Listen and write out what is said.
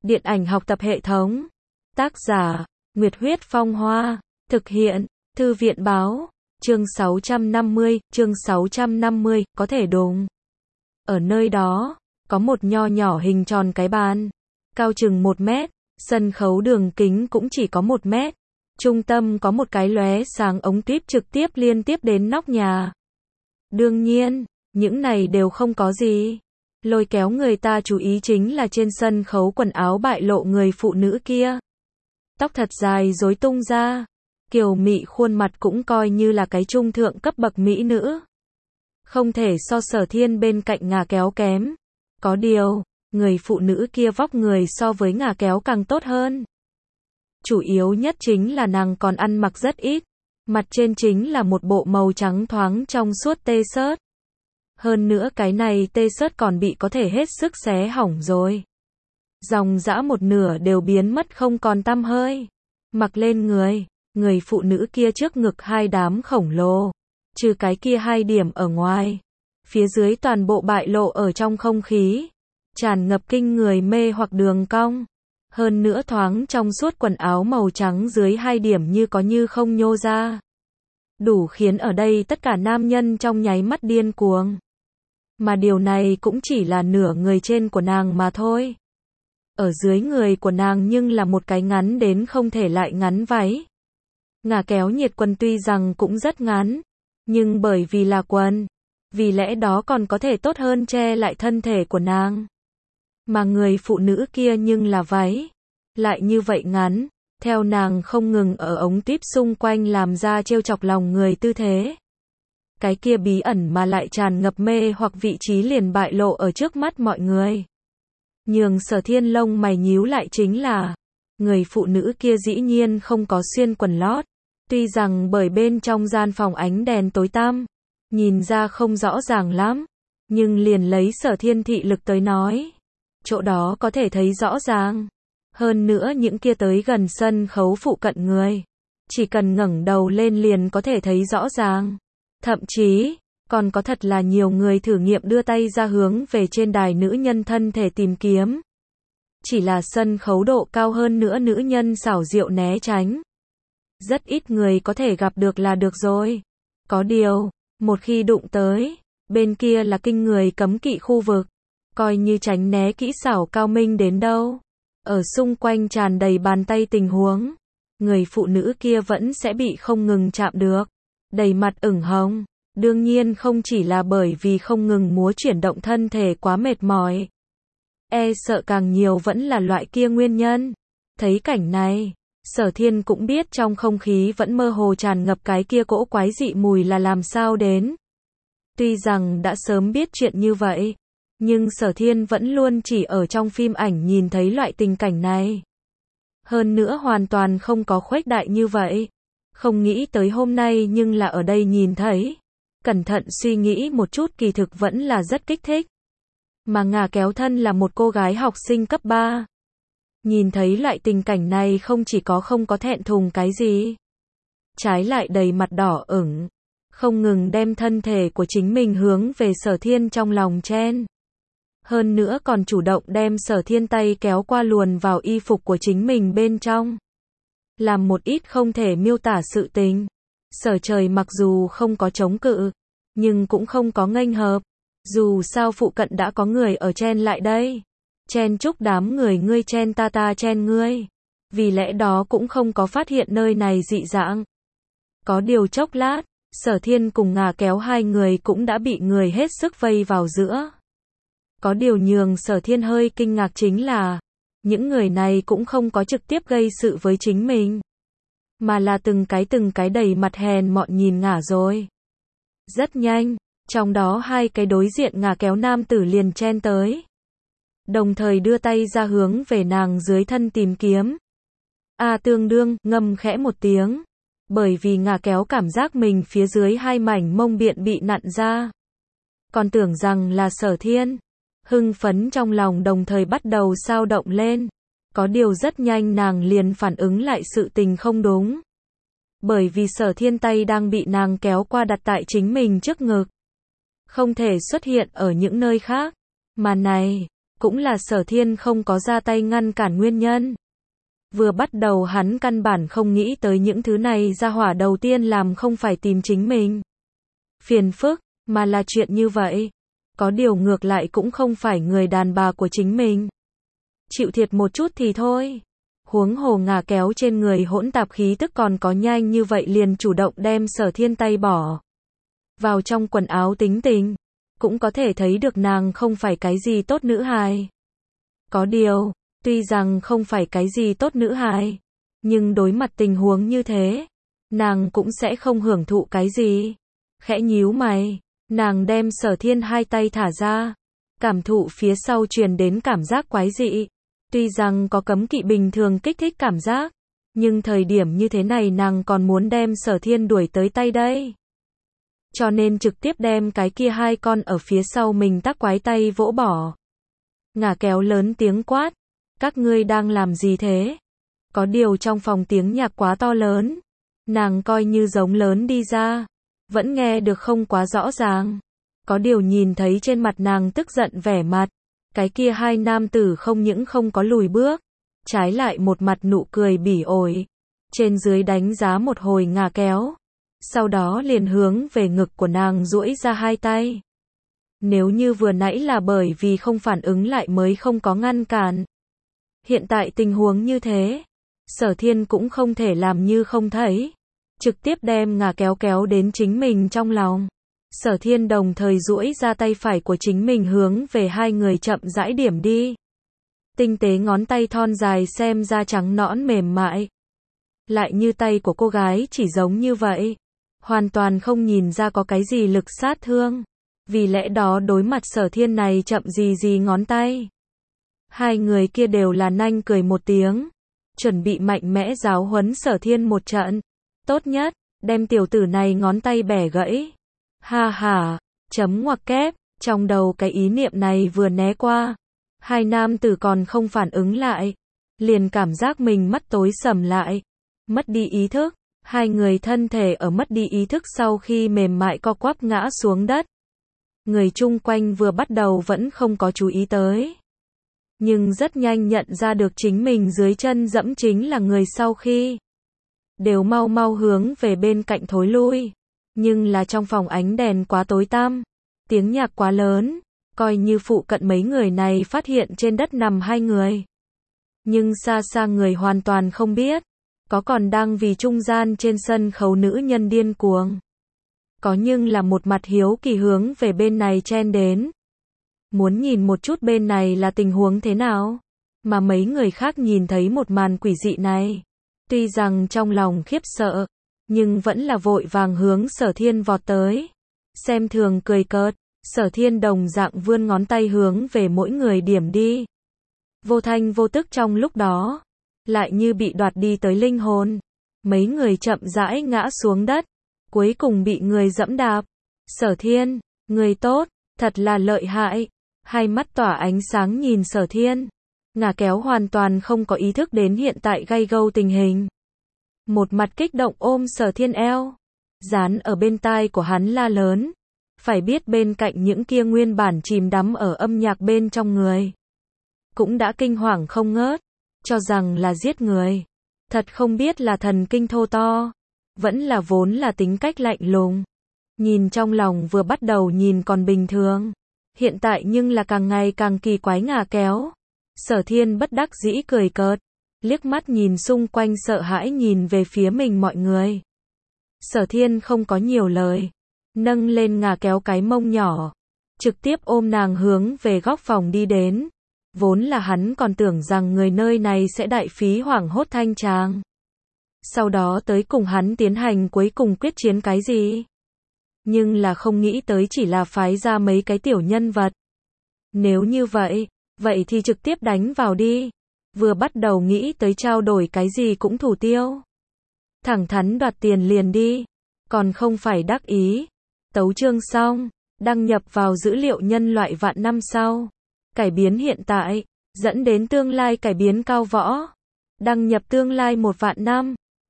Điện ảnh học tập hệ thống. Tác giả, Nguyệt Huyết Phong Hoa. Thực hiện, Thư viện Báo. Chương 650, có thể đùng. Ở nơi đó, có một nho nhỏ hình tròn cái bàn, cao chừng 1 mét, sân khấu đường kính cũng chỉ có 1 mét. Trung tâm có một cái lóe sáng ống tuyếp trực tiếp liên tiếp đến nóc nhà. Đương nhiên, những này đều không có gì. Lôi kéo người ta chú ý chính là trên sân khấu quần áo bại lộ người phụ nữ kia. Tóc thật dài rối tung ra, kiều mị khuôn mặt cũng coi như là cái trung thượng cấp bậc mỹ nữ. Không thể so Sở Thiên bên cạnh Ngà Kéo kém. Có điều, người phụ nữ kia vóc người so với Ngà Kéo càng tốt hơn. Chủ yếu nhất chính là nàng còn ăn mặc rất ít. Mặt trên chính là một bộ màu trắng thoáng trong suốt t-shirt. Hơn nữa cái này t-shirt còn bị có thể hết sức xé hỏng rồi. Dòng dã một nửa đều biến mất không còn tăm hơi. Mặc lên người phụ nữ kia trước ngực 2 đám khổng lồ. Trừ cái kia 2 điểm ở ngoài. Phía dưới toàn bộ bại lộ ở trong không khí. Tràn ngập kinh người mê hoặc đường cong. Hơn nữa thoáng trong suốt quần áo màu trắng dưới 2 điểm như có như không nhô ra. Đủ khiến ở đây tất cả nam nhân trong nháy mắt điên cuồng. Mà điều này cũng chỉ là nửa người trên của nàng mà thôi. Ở dưới người của nàng nhưng là một cái ngắn đến không thể lại ngắn váy. Ngà Kéo nhiệt quần tuy rằng cũng rất ngắn, nhưng bởi vì là quần, vì lẽ đó còn có thể tốt hơn che lại thân thể của nàng. Mà người phụ nữ kia nhưng là váy, lại như vậy ngắn, theo nàng không ngừng ở ống tuyếp xung quanh làm ra trêu chọc lòng người tư thế. Cái kia bí ẩn mà lại tràn ngập mê hoặc vị trí liền bại lộ ở trước mắt mọi người. Nhường Sở Thiên lông mày nhíu lại chính là, người phụ nữ kia dĩ nhiên không có xuyên quần lót. Tuy rằng bởi bên trong gian phòng ánh đèn tối tăm, nhìn ra không rõ ràng lắm, nhưng liền lấy Sở Thiên thị lực tới nói, chỗ đó có thể thấy rõ ràng. Hơn nữa những kia tới gần sân khấu phụ cận người, chỉ cần ngẩng đầu lên liền có thể thấy rõ ràng. Thậm chí, còn có thật là nhiều người thử nghiệm đưa tay ra hướng về trên đài nữ nhân thân thể tìm kiếm. Chỉ là sân khấu độ cao hơn nữa nữ nhân xảo diệu né tránh. Rất ít người có thể gặp được là được rồi. Có điều, một khi đụng tới, bên kia là kinh người cấm kỵ khu vực. Coi như tránh né kỹ xảo cao minh đến đâu. Ở xung quanh tràn đầy bàn tay tình huống. Người phụ nữ kia vẫn sẽ bị không ngừng chạm được. Đầy mặt ửng hồng. Đương nhiên không chỉ là bởi vì không ngừng múa chuyển động thân thể quá mệt mỏi. E sợ càng nhiều vẫn là loại kia nguyên nhân. Thấy cảnh này, Sở Thiên cũng biết trong không khí vẫn mơ hồ tràn ngập cái kia cỗ quái dị mùi là làm sao đến. Tuy rằng đã sớm biết chuyện như vậy, nhưng Sở Thiên vẫn luôn chỉ ở trong phim ảnh nhìn thấy loại tình cảnh này. Hơn nữa hoàn toàn không có khuếch đại như vậy. Không nghĩ tới hôm nay nhưng là ở đây nhìn thấy. Cẩn thận suy nghĩ một chút kỳ thực vẫn là rất kích thích. Mà Ngà Kéo thân là một cô gái học sinh cấp 3. Nhìn thấy loại tình cảnh này không chỉ có không có thẹn thùng cái gì. Trái lại đầy mặt đỏ ửng. Không ngừng đem thân thể của chính mình hướng về Sở Thiên trong lòng chen. Hơn nữa còn chủ động đem Sở Thiên tay kéo qua luồn vào y phục của chính mình bên trong. Làm một ít không thể miêu tả sự tình. Sở Trời mặc dù không có chống cự, nhưng cũng không có nghênh hợp. Dù sao phụ cận đã có người ở chen lại đây. Chen chúc đám người ngươi chen ta chen ngươi. Vì lẽ đó cũng không có phát hiện nơi này dị dạng. Có điều chốc lát, Sở Thiên cùng Ngà Kéo 2 người cũng đã bị người hết sức vây vào giữa. Có điều nhường Sở Thiên hơi kinh ngạc chính là, những người này cũng không có trực tiếp gây sự với chính mình. Mà là từng cái đầy mặt hèn mọn nhìn Ngả rồi. Rất nhanh, trong đó 2 cái đối diện Ngà Kéo nam tử liền chen tới. Đồng thời đưa tay ra hướng về nàng dưới thân tìm kiếm. Tương đương, ngâm khẽ một tiếng. Bởi vì Ngà Kéo cảm giác mình phía dưới 2 mảnh mông biện bị nặn ra. Còn tưởng rằng là Sở Thiên. Hưng phấn trong lòng đồng thời bắt đầu sao động lên. Có điều rất nhanh nàng liền phản ứng lại sự tình không đúng. Bởi vì Sở Thiên tay đang bị nàng kéo qua đặt tại chính mình trước ngực. Không thể xuất hiện ở những nơi khác. Mà này, cũng là Sở Thiên không có ra tay ngăn cản nguyên nhân. Vừa bắt đầu hắn căn bản không nghĩ tới những thứ này, gia hỏa đầu tiên làm không phải tìm chính mình phiền phức, mà là chuyện như vậy. Có điều ngược lại cũng không phải người đàn bà của chính mình. Chịu thiệt một chút thì thôi. Huống hồ ngà kéo trên người hỗn tạp khí tức còn có nhanh như vậy liền chủ động đem Sở Thiên tay bỏ vào trong quần áo tính tình. Cũng có thể thấy được nàng không phải cái gì tốt nữ hài. Có điều, tuy rằng không phải cái gì tốt nữ hài, nhưng đối mặt tình huống như thế, nàng cũng sẽ không hưởng thụ cái gì. Khẽ nhíu mày, nàng đem Sở Thiên hai tay thả ra, cảm thụ phía sau truyền đến cảm giác quái dị. Tuy rằng có cấm kỵ bình thường kích thích cảm giác, nhưng thời điểm như thế này nàng còn muốn đem Sở Thiên đuổi tới tay đây. Cho nên trực tiếp đem cái kia hai con ở phía sau mình tác quái tay vỗ bỏ. Ngà kéo lớn tiếng quát, các ngươi đang làm gì thế? Có điều trong phòng tiếng nhạc quá to lớn, nàng coi như giống lớn đi ra, vẫn nghe được không quá rõ ràng. Có điều nhìn thấy trên mặt nàng tức giận vẻ mặt, cái kia hai nam tử không những không có lùi bước, trái lại một mặt nụ cười bỉ ổi, trên dưới đánh giá một hồi ngà kéo, sau đó liền hướng về ngực của nàng duỗi ra hai tay. Nếu như vừa nãy là bởi vì không phản ứng lại mới không có ngăn cản, hiện tại tình huống như thế, Sở Thiên cũng không thể làm như không thấy, trực tiếp đem ngà kéo kéo đến chính mình trong lòng. Sở Thiên đồng thời duỗi ra tay phải của chính mình hướng về hai người chậm rãi điểm đi. Tinh tế ngón tay thon dài xem ra trắng nõn mềm mại, lại như tay của cô gái chỉ giống như vậy, hoàn toàn không nhìn ra có cái gì lực sát thương. Vì lẽ đó đối mặt Sở Thiên này chậm gì ngón tay, hai người kia đều là nanh cười một tiếng, chuẩn bị mạnh mẽ giáo huấn Sở Thiên một trận. Tốt nhất, đem tiểu tử này ngón tay bẻ gãy. Ha ha, chấm ngoặc kép, trong đầu cái ý niệm này vừa né qua, hai nam tử còn không phản ứng lại, liền cảm giác mình mắt tối sầm lại, mất đi ý thức, hai người thân thể ở mất đi ý thức sau khi mềm mại co quắp ngã xuống đất. Người chung quanh vừa bắt đầu vẫn không có chú ý tới, nhưng rất nhanh nhận ra được chính mình dưới chân dẫm chính là người, sau khi đều mau mau hướng về bên cạnh thối lui. Nhưng là trong phòng ánh đèn quá tối tăm, tiếng nhạc quá lớn, coi như phụ cận mấy người này phát hiện trên đất nằm hai người. Nhưng xa xa người hoàn toàn không biết, có còn đang vì trung gian trên sân khấu nữ nhân điên cuồng. Có nhưng là một mặt hiếu kỳ hướng về bên này chen đến. Muốn nhìn một chút bên này là tình huống thế nào. Mà mấy người khác nhìn thấy một màn quỷ dị này, tuy rằng trong lòng khiếp sợ, nhưng vẫn là vội vàng hướng Sở Thiên vọt tới. Xem thường cười cợt, Sở Thiên đồng dạng vươn ngón tay hướng về mỗi người điểm đi. Vô thanh vô tức trong lúc đó, lại như bị đoạt đi tới linh hồn. Mấy người chậm rãi ngã xuống đất, cuối cùng bị người dẫm đạp. Sở Thiên, người tốt, thật là lợi hại. Hai mắt tỏa ánh sáng nhìn Sở Thiên. Ngà kéo hoàn toàn không có ý thức đến hiện tại gay gâu tình hình. Một mặt kích động ôm Sở Thiên eo, dán ở bên tai của hắn la lớn. Phải biết bên cạnh những kia nguyên bản chìm đắm ở âm nhạc bên trong người, cũng đã kinh hoàng không ngớt, cho rằng là giết người. Thật không biết là thần kinh thô to, vẫn là vốn là tính cách lạnh lùng. Nhìn trong lòng vừa bắt đầu nhìn còn bình thường, hiện tại nhưng là càng ngày càng kỳ quái ngà kéo. Sở Thiên bất đắc dĩ cười cợt, liếc mắt nhìn xung quanh sợ hãi nhìn về phía mình mọi người. Sở Thiên không có nhiều lời, nâng lên ngà kéo cái mông nhỏ, trực tiếp ôm nàng hướng về góc phòng đi đến. Vốn là hắn còn tưởng rằng người nơi này sẽ đại phí hoảng hốt thanh tràng, sau đó tới cùng hắn tiến hành cuối cùng quyết chiến cái gì. Nhưng là không nghĩ tới chỉ là phái ra mấy cái tiểu nhân vật. Nếu như vậy, vậy thì trực tiếp đánh vào đi. Vừa bắt đầu nghĩ tới trao đổi cái gì cũng thủ tiêu, thẳng thắn đoạt tiền liền đi, còn không phải đắc ý. Tấu chương xong, đăng nhập vào dữ liệu nhân loại vạn năm sau. Cải biến hiện tại, dẫn đến tương lai cải biến cao võ. Đăng nhập tương lai 1 vạn năm.